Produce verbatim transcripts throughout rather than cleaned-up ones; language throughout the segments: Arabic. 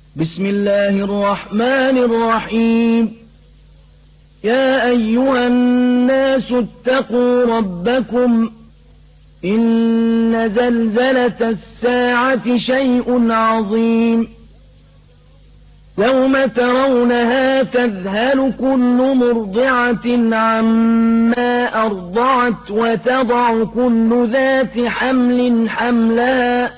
بسم الله الرحمن الرحيم يا أيها الناس اتقوا ربكم إن زلزلة الساعة شيء عظيم يوم ترونها تذهل كل مرضعة عما أرضعت وتضع كل ذات حمل حملها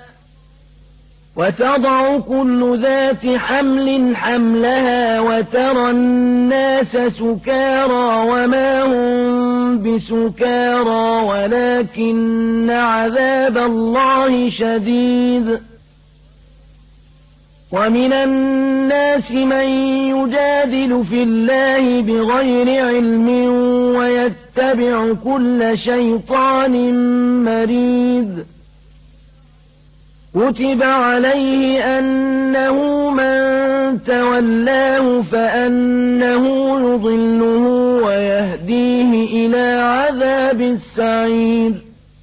وتضع كل ذات حمل حملها وترى الناس سكارى وما هم بسكارى ولكن عذاب الله شديد ومن الناس من يجادل في الله بغير علم ويتبع كل شيطان مريد كتب عليه أنه من تولاه فأنه يضله ويهديه إلى عذاب السعير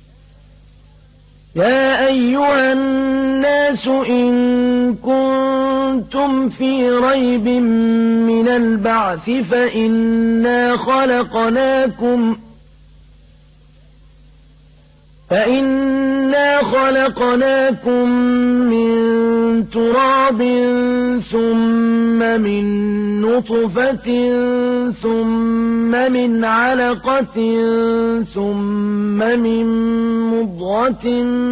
يا أيها الناس إن كنتم في ريب من البعث فإنا خلقناكم فإنا خلقناكم من تراب ثم من نطفة ثم من علقة ثم من مضغة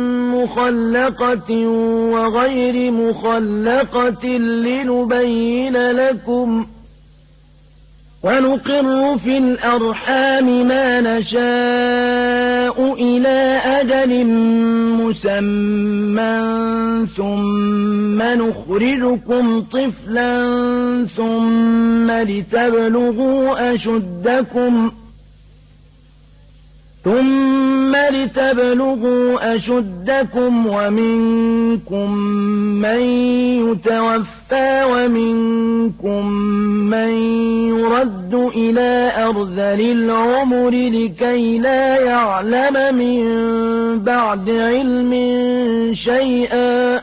مخلقة وغير مخلقة لنبين لكم ونقر في الأرحام ما نشاء إلى أجل مسمى ثم نخرجكم طفلا ثم لتبلغوا أشدكم ثم لتبلغوا أشدكم ومنكم من يتوفى ومنكم من يرد إلى أرذل العمر لكي لا يعلم من بعد علم شيئا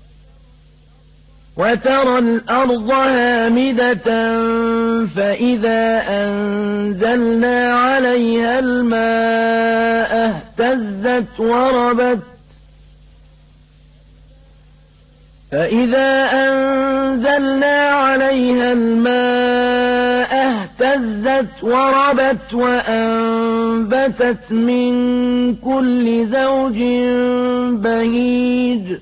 وترى الأرض هامدة فإذا أنزلنا عليها الماء اهتزت وربت فإذا أنزلنا عليها الماء اهتزت وربت وأنبتت من كل زوج بهيج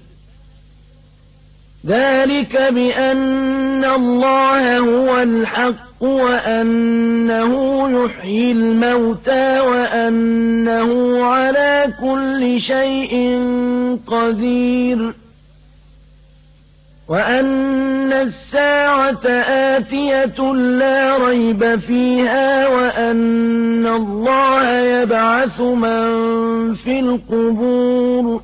ذلك بأن الله هو الحق وأنه يحيي الموتى وأنه على كل شيء قدير وأن الساعة آتية لا ريب فيها وأن الله يبعث من في القبور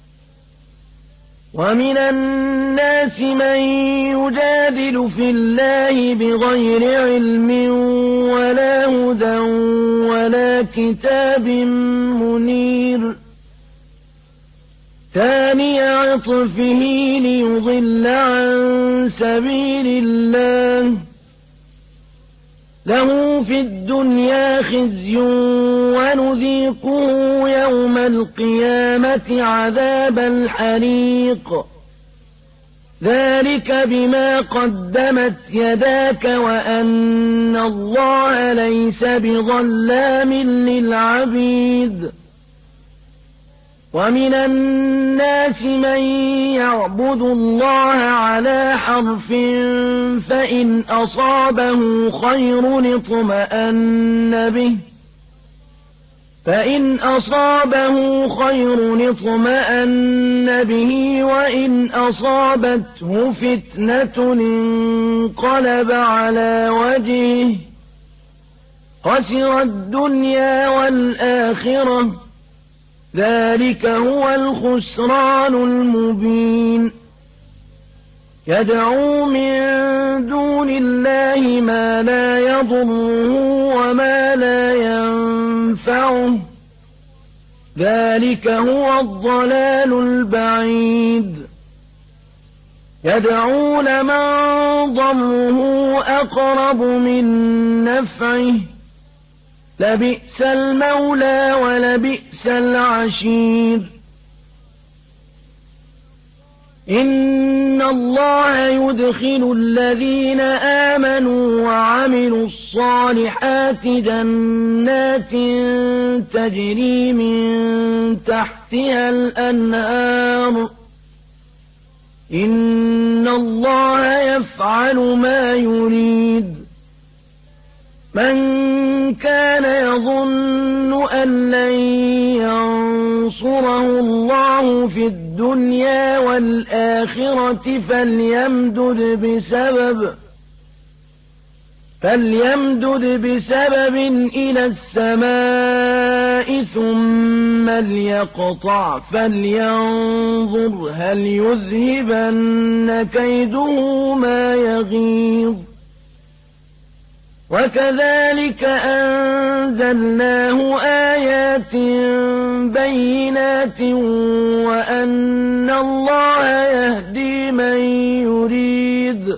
ومن الناس من يجادل في الله بغير علم ولا هدى ولا كتاب منير ثاني عطفه ليضل عن سبيل الله له في الدنيا خزي ونذيقه يوم القيامة عذاب الحريق ذلك بما قدمت يداك وأن الله ليس بظلام للعبيد ومن الناس من يعبد الله على حرف فإن أصابه خير اطمأن به فإن أصابه خير اطمأن به وإن أصابته فتنة انقلب على وجهه خسر الدنيا والآخرة ذلك هو الخسران المبين يدعو من دون الله ما لا يضره وما لا ينفعه ذلك هو الضلال البعيد يدعو لمن ضره أقرب من نفعه لبئس المولى ولبئس العشير إن الله يدخل الذين آمنوا وعملوا الصالحات جنات تجري من تحتها الأنهار إن الله يفعل ما يريد من كان يظن أن لن ينصره الله في الدنيا والآخرة فليمدد بسبب فليمدد بسبب إلى السماء ثم ليقطع فلينظر هل يذهبن كيده ما يغيظ وكذلك أنزلناه آيات بينات وأن الله يهدي من يريد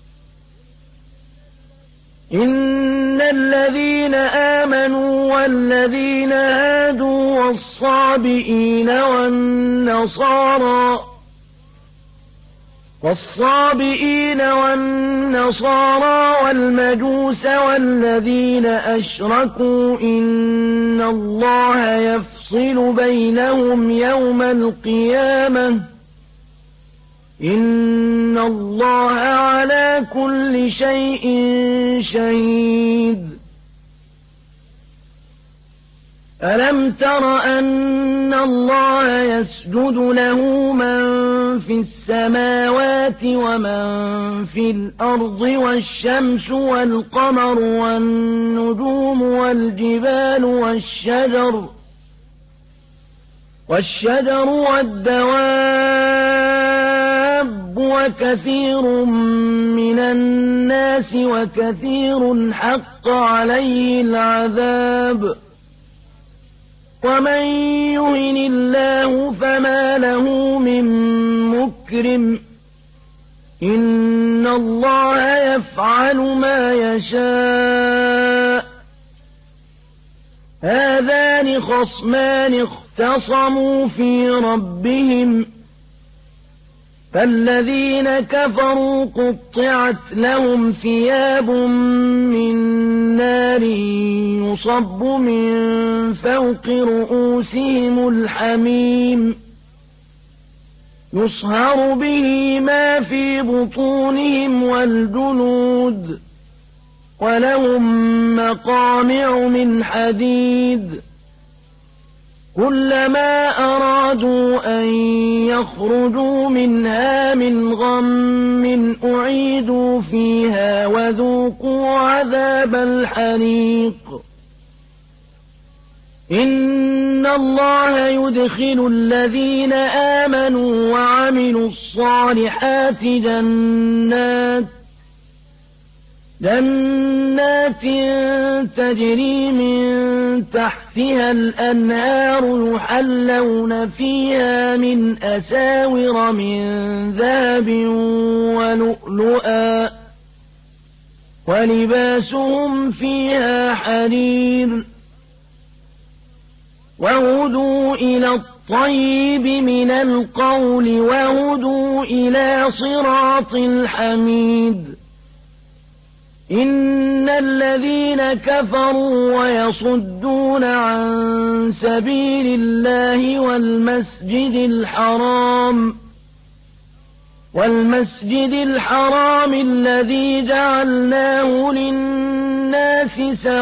إن الذين آمنوا والذين هادوا والصابئين والنصارى والصابئين والنصارى والمجوس والذين أشركوا إن الله يفصل بينهم يوم القيامة إن الله على كل شيء شهيد ألم تر أن الله يسجد له من في السماوات ومن في الأرض والشمس والقمر والنجوم والجبال والشجر والشجر والدواب وكثير من الناس وكثير حق عليه العذاب ومن يهن الله فما له من مكرم إن الله يفعل ما يشاء هذان خصمان اختصموا في ربهم فالذين كفروا قطعت لهم ثياب من نار يصب من فوق رؤوسهم الحميم يصهر به ما في بطونهم والجلود ولهم مقامع من حديد كلما أرادوا أن يخرجوا منها من غم أعيدوا فيها وذوقوا عذاب الحريق إن الله يدخل الذين آمنوا وعملوا الصالحات جنات جنات تجري من تحتها الأنهار يحلون فيها من أساور من ذهب ولؤلؤا ولباسهم فيها حرير وهدوا إلى الطيب من القول وهدوا إلى صراط الحميد إن الذين كفروا ويصدون عن سبيل الله والمسجد الحرام والمسجد الحرام الذي جعلناه للناس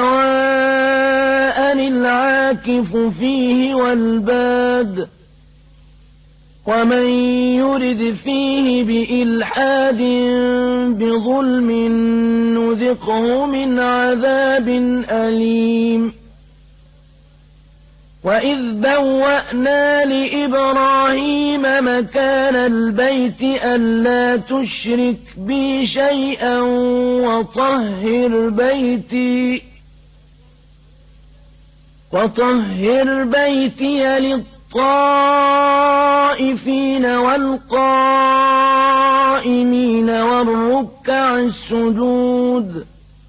سواء العاكف فيه والباد ومن يرد فيه بإلحاد بظلم نذقه من عذاب أليم وإذ بوأنا لإبراهيم مكان البيت ألا تشرك بي شيئا وطهر بيتي وطهر بيتي للطهر الطائفين والقائمين والركع السجود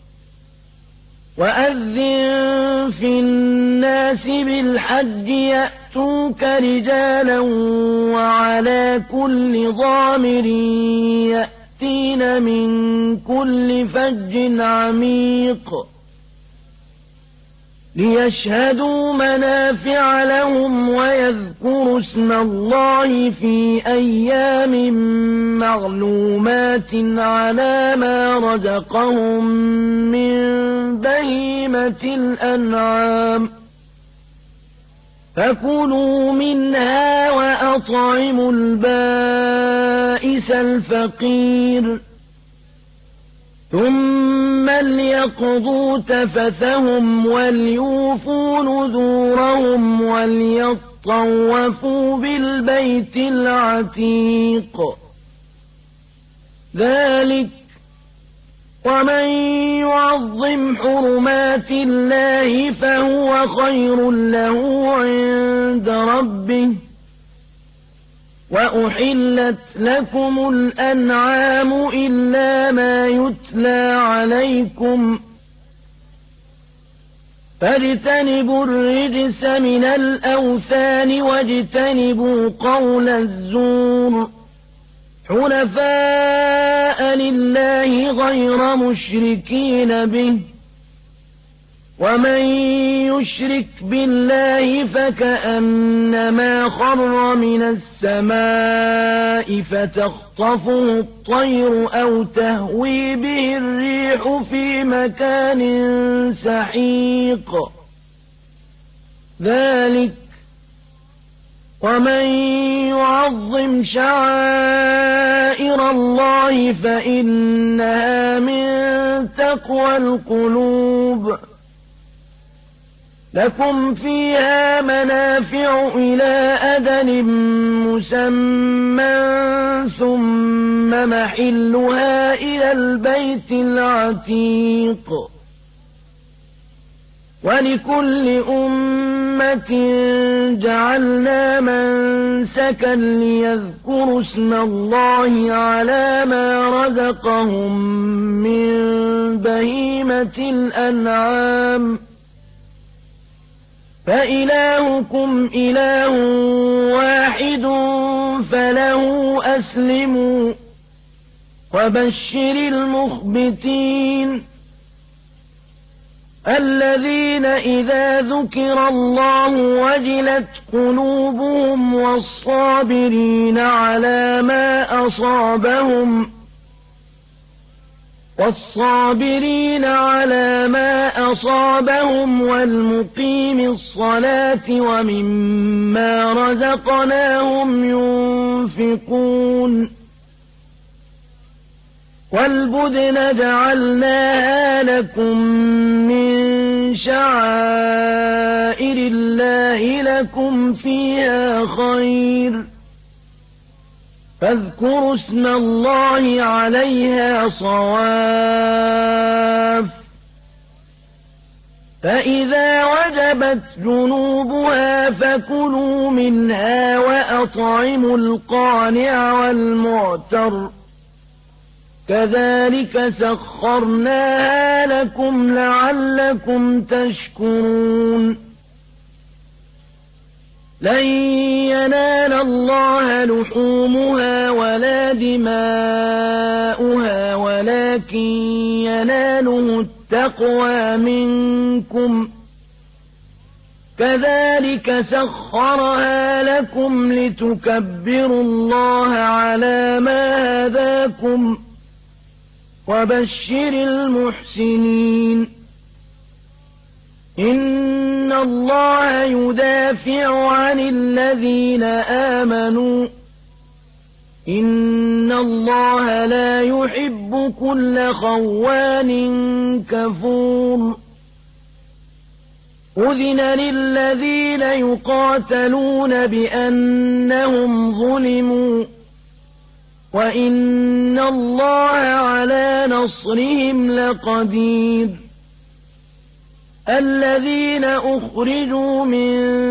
وأذن في الناس بالحج يأتوك رجالا وعلى كل ضامر يأتين من كل فج عميق ليشهدوا منافع لهم ويذكروا اسم الله في أيام معلومات على ما رزقهم من بهيمة الأنعام فكلوا منها وأطعموا البائس الفقير ثم ليقضوا تفثهم وليوفوا نذورهم وليطوفوا بالبيت العتيق ذلك ومن يعظم حرمات الله فهو خير له عند ربه وأحلت لكم الأنعام إلا ما يتلى عليكم فاجتنبوا الرجس من الأوثان واجتنبوا قول الزور حنفاء لله غير مشركين به ومن يشرك بالله فكأنما خر من السماء فتخطفه الطير أو تهوي به الريح في مكان سحيق ذلك ومن يعظم شعائر الله فإنها من تقوى القلوب لكم فيها منافع إلى أجل مسمى ثم محلها إلى البيت العتيق ولكل أمة جعلنا منسكا ليذكروا اسم الله على ما رزقهم من بهيمة الأنعام فإلهكم إله واحد فله أسلموا وبشر المخبتين الذين إذا ذكر الله وجلت قلوبهم والصابرين على ما أصابهم والصابرين على ما أصابهم والمقيم الصلاة ومما رزقناهم ينفقون والبدن جعلناها لكم من شعائر الله لكم فيها خير فاذكروا اسم الله عليها صواف فإذا وجبت جنوبها فكلوا منها وأطعموا القانع والمعتر كذلك سخرناها لكم لعلكم تشكرون لن ينال الله لحومها ولا دماؤها ولكن يناله التقوى منكم كذلك سخرها لكم لتكبروا الله على ما هداكم وبشر المحسنين إن الله يدافع عن الذين آمنوا إن الله لا يحب كل خوان كفور أذن للذين يقاتلون بأنهم ظلموا وإن الله على نصرهم لقدير الذين أخرجوا من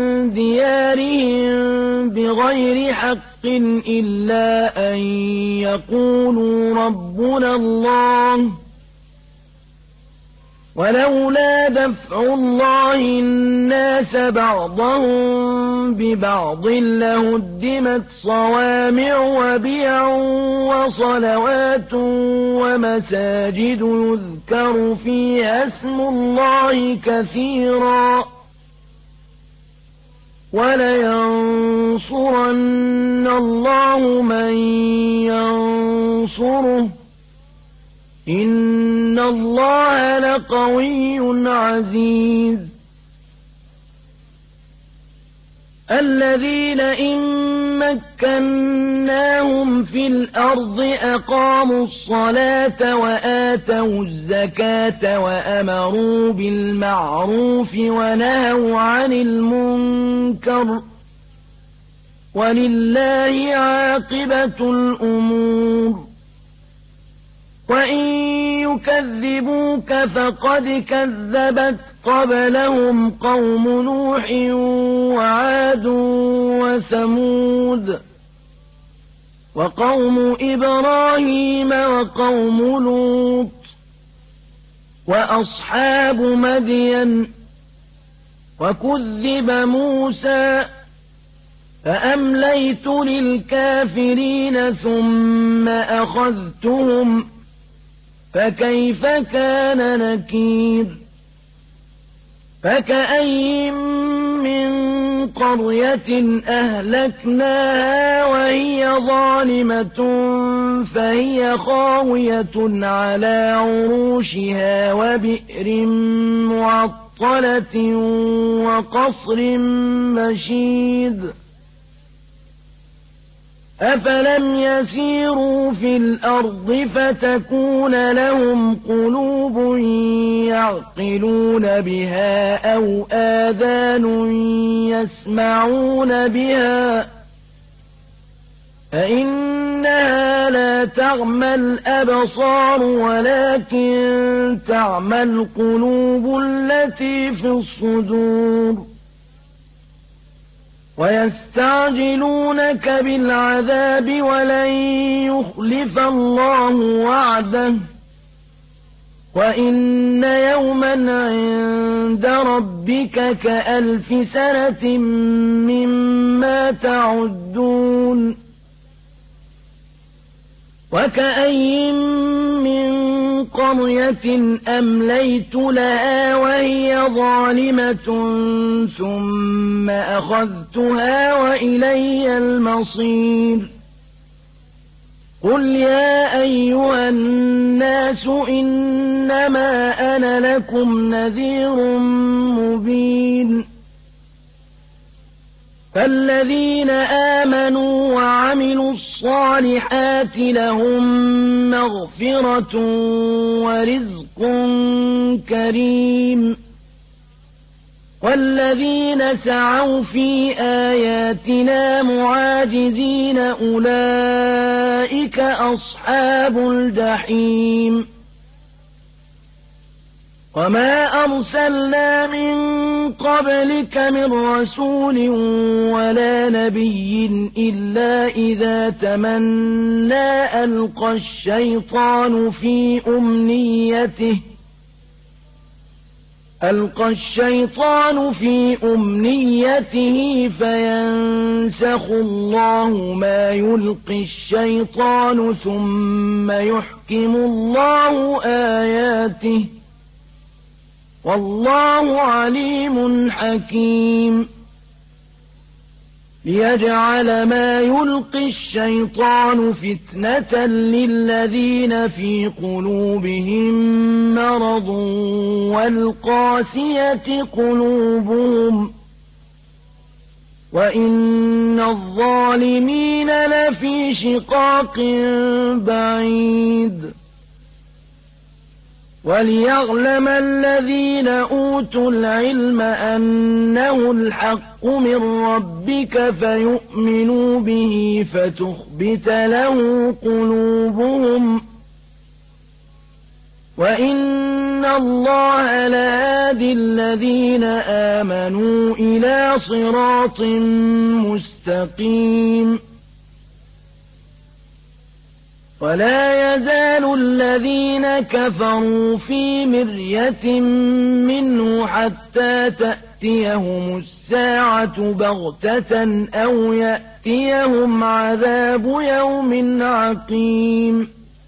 ديارهم بغير حق إلا أن يقولوا ربنا الله ولولا دفع الله الناس بعضهم ببعض لهدمت صوامع وبيع وصلوات ومساجد يذكر فيها اسم الله كثيرا ولينصرن الله من ينصره إن الله لقوي عزيز الذين إن مكناهم في الأرض أقاموا الصلاة وآتوا الزكاة وأمروا بالمعروف ونهوا عن المنكر ولله عاقبة الأمور وإن يكذبوك فقد كذبت قبلهم قوم نوح وعاد وثمود وقوم إبراهيم وقوم لوط وأصحاب مدين وكذب موسى فأمليت للكافرين ثم أخذتهم فكيف كان نكير فكأي من قرية أهلكناها وهي ظالمة فهي خاوية على عروشها وبئر معطلة وقصر مشيد أفلم يسيروا في الأرض فتكون لهم قلوب يعقلون بها أو آذان يسمعون بها فإنها لا تعمى الأبصار ولكن تعمى القلوب التي في الصدور ويستعجلونك بالعذاب ولن يخلف الله وعده وإن يوما عند ربك كألف سنة مما تعدون وكأي من قرية أمليت لها وهي ظالمة ثم أخذتها وإلي المصير قل يا أيها الناس إنما أنا لكم نذير مبين فالذين آمنوا وعملوا الصالحات لهم مغفرة ورزق كريم والذين سعوا في آياتنا معاجزين أولئك أصحاب الجحيم وما أرسلنا من قبلك من رسول ولا نبي إلا إذا تمنى ألقى الشيطان في أمنيته ألقى الشيطان في أمنيته فينسخ الله ما يلقي الشيطان ثم يحكم الله آياته والله عليم حكيم ليجعل ما يلقي الشيطان فتنة للذين في قلوبهم مرض والقاسية قلوبهم وإن الظالمين لفي شقاق بعيد وليعلم الذين أوتوا العلم أنه الحق من ربك فيؤمنوا به فتخبت له قلوبهم وإن اللَّهَ لَهَادِي الَّذِينَ آمَنُوا إِلَىٰ صِرَاطٍ مُّسْتَقِيمٍ وَلَا يَزَالُ الَّذِينَ كَفَرُوا فِي مِرْيَةٍ مِّنْهُ حَتَّىٰ تَأْتِيَهُمُ السَّاعَةُ بَغْتَةً أَوْ يَأْتِيَهُمْ عَذَابُ يَوْمٍ عَقِيمٍ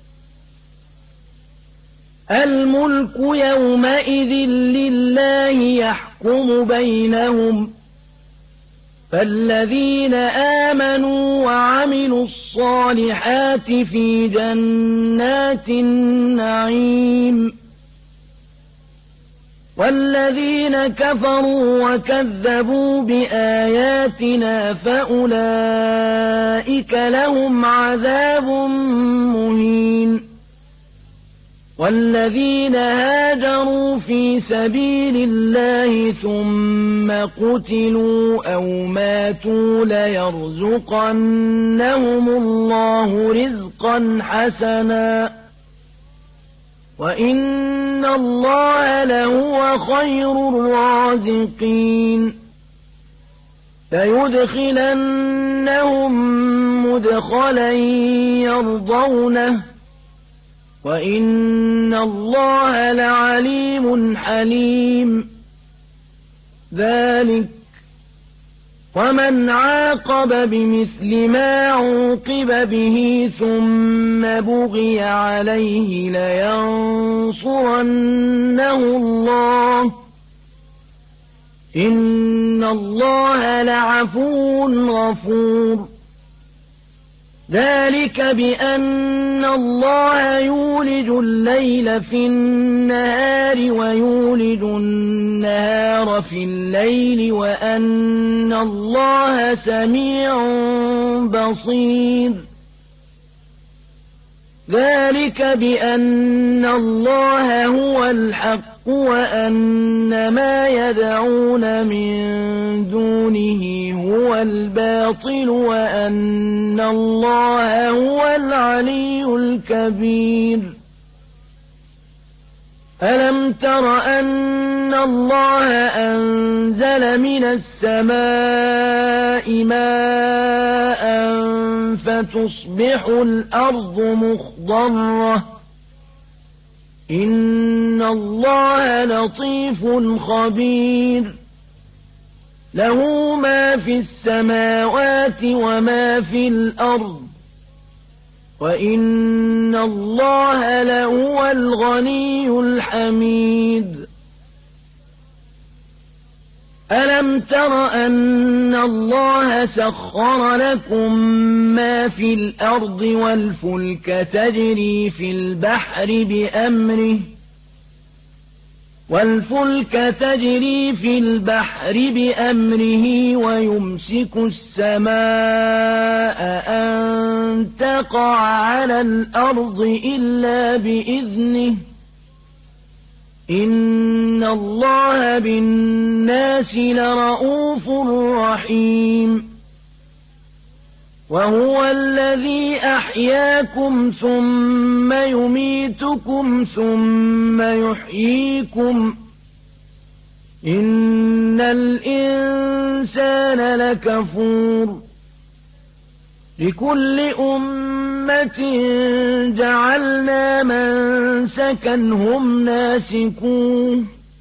الْمُلْكُ يَوْمَئِذٍ لِّلَّهِ يَحْكُمُ بَيْنَهُمْ فَالَّذِينَ آمَنُوا وَعَمِلُوا الصَّالِحَاتِ فِي جَنَّاتِ النَّعِيمِ وَالَّذِينَ كَفَرُوا وَكَذَّبُوا بِآيَاتِنَا فَأُولَٰئِكَ لَهُمْ عَذَابٌ مُّهِينٌ وَالَّذِينَ هَاجَرُوا فِي سَبِيلِ اللَّهِ ثُمَّ قُتِلُوا أَوْ مَاتُوا لَيَرْزُقَنَّهُمُ اللَّهُ رِزْقًا حَسَنًا وَإِنَّ اللَّهَ لَهُوَ خَيْرُ الرَّازِقِينَ لَيُدْخِلَنَّهُم مُّدْخَلًا يَرْضَوْنَهُ وَإِنَّ اللَّهَ لَعَلِيمٌ حَلِيمٌ ذَلِكَ وَمَنْ عَاقَبَ بِمِثْلِ مَا عُوقِبَ بِهِ ثُمَّ بُغِيَ عَلَيْهِ لَيَنصُرَنَّهُ اللَّهُ إِنَّ اللَّهَ لَعَفُوٌّ غَفُورٌ ذَلِكَ بِأَنَّ اللَّهَ يُولِجُ اللَّيْلَ فِي النَّهَارِ وَيُولِجُ النَّهَارَ فِي اللَّيْلِ وَأَنَّ اللَّهَ سَمِيعٌ بَصِيرٌ ذَلِكَ بِأَنَّ اللَّهَ هُوَ الْحَقُّ وَأَنَّ مَا يَدْعُونَ مِن دُونِهِ هُوَ الْبَاطِلُ وَأَنَّ اللَّهَ هُوَ الْعَلِيُّ الْكَبِيرُ أَلَمْ تَرَ أَنَّ اللَّهَ أَنزَلَ مِنَ السَّمَاءِ مَاءً فَتُصْبِحُ الْأَرْضُ مُخْضَرَّةً إِنَّ اللَّهَ لَطِيفٌ خَبِيرٌ لَهُ مَا فِي السَّمَاوَاتِ وَمَا فِي الْأَرْضِ وَإِنَّ اللَّهَ لَهُوَ الْغَنِيُّ الْحَمِيدُ أَلَمْ تَرَ أَنَّ اللَّهَ سَخَّرَ لَكُم مَّا فِي الْأَرْضِ وَالْفُلْكَ تَجْرِي فِي الْبَحْرِ بِأَمْرِهِ وَالْفُلْكَ تَجْرِي فِي الْبَحْرِ بِأَمْرِهِ وَيُمْسِكُ السَّمَاءَ أَن تَقَعَ عَلَى الْأَرْضِ إِلَّا بِإِذْنِهِ إِنَّ اللَّهَ بِالنَّاسِ لَرَءُوفٌ رَحِيمٌ وَهُوَ الَّذِي أَحْيَاكُمْ ثُمَّ يُمِيتُكُمْ ثُمَّ يُحْيِيكُمْ إِنَّ الْإِنسَانَ لَكَفُورٌ لِكُلِّ أُمَّةٍ جَعَلْنَا مَنسَكًا هُمْ نَاسِكُوهُ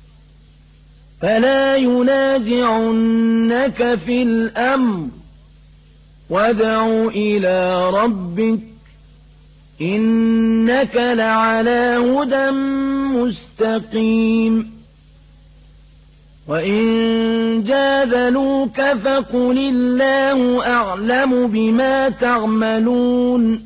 فَلَا يُنَازِعُنَّكَ فِي الْأَمْرِ وَادْعُ إِلَىٰ رَبِّكَ إِنَّكَ لَعَلَىٰ هُدًى مُّسْتَقِيمٍ وَإِن جَادَلُوكَ فَقُلِ اللَّهُ أَعْلَمُ بِمَا تَعْمَلُونَ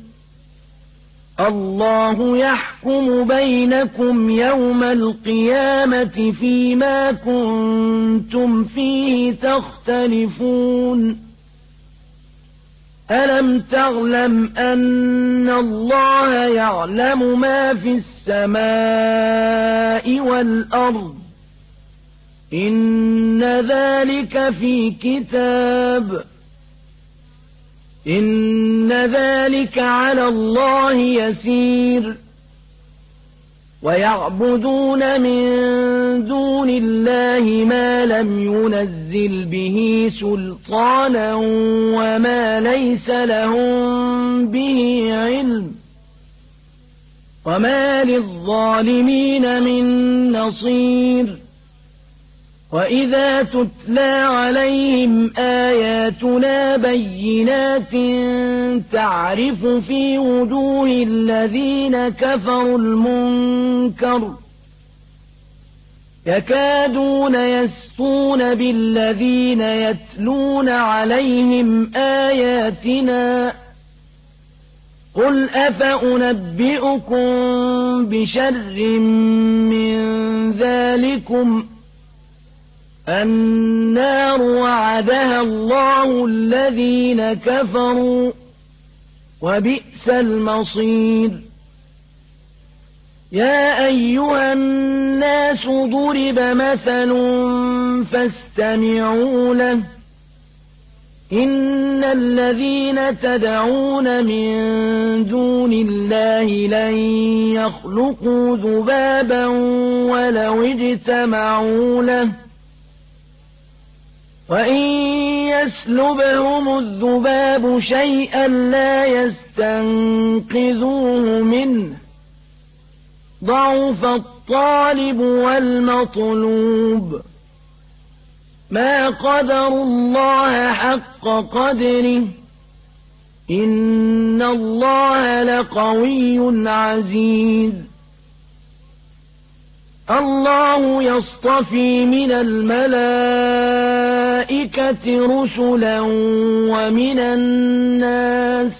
اللَّهُ يَحْكُمُ بَيْنَكُمْ يَوْمَ الْقِيَامَةِ فِيمَا كُنتُمْ فِيهِ تَخْتَلِفُونَ أَلَمْ تَعْلَمْ أَنَّ اللَّهَ يَعْلَمُ مَا فِي السَّمَاءِ وَالْأَرْضِ إِنَّ ذَلِكَ فِي كِتَابٍ إِنَّ ذَلِكَ عَلَى اللَّهِ يَسِيرٌ ويعبدون من دون الله ما لم ينزل به سلطانا وما ليس لهم به علم وما للظالمين من نصير وإذا تتلى عليهم آياتنا بينات تعرف في وجوه الذين كفروا المنكر يكادون يسطون بالذين يتلون عليهم آياتنا قل أفأنبئكم بشر من ذلكم النار وعدها الله الذين كفروا وبئس المصير يا أيها الناس ضرب مثل فاستمعوا له إن الذين تدعون من دون الله لن يخلقوا ذبابا ولو اجتمعوا له وإن يسلبهم الذباب شيئا لا يستنقذوه منه ضعف الطالب والمطلوب ما قدروا الله حق قدره إن الله لقوي عزيز الله يصطفي من الملائكة رسلا ومن الناس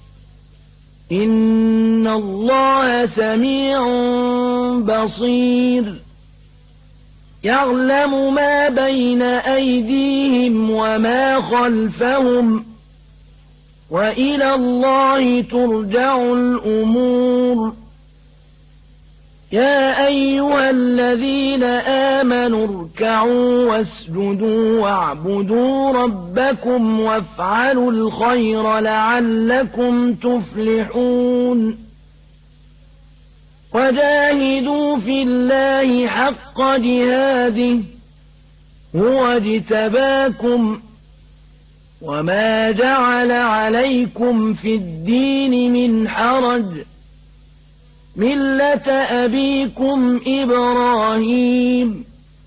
إن الله سميع بصير يعلم ما بين أيديهم وما خلفهم وإلى الله ترجع الأمور يا أيها الذين آمنوا اركعوا واسجدوا واعبدوا ربكم وافعلوا الخير لعلكم تفلحون وجاهدوا في الله حق جهاده هو اجتباكم وما جعل عليكم في الدين من حرج ملة أبيكم إبراهيم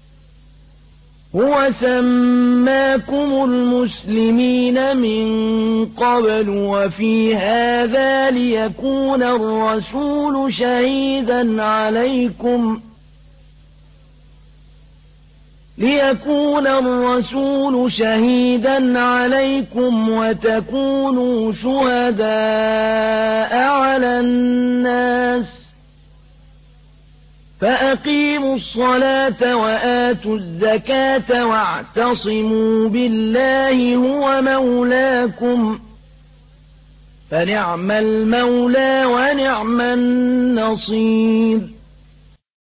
هو سماكم المسلمين من قبل وفي هذا ليكون الرسول شهيدا عليكم ليكون الرسول شهيدا عليكم وتكونوا شهداء على الناس فأقيموا الصلاة وآتوا الزكاة واعتصموا بالله هو مولاكم فنعم المولى ونعم النصير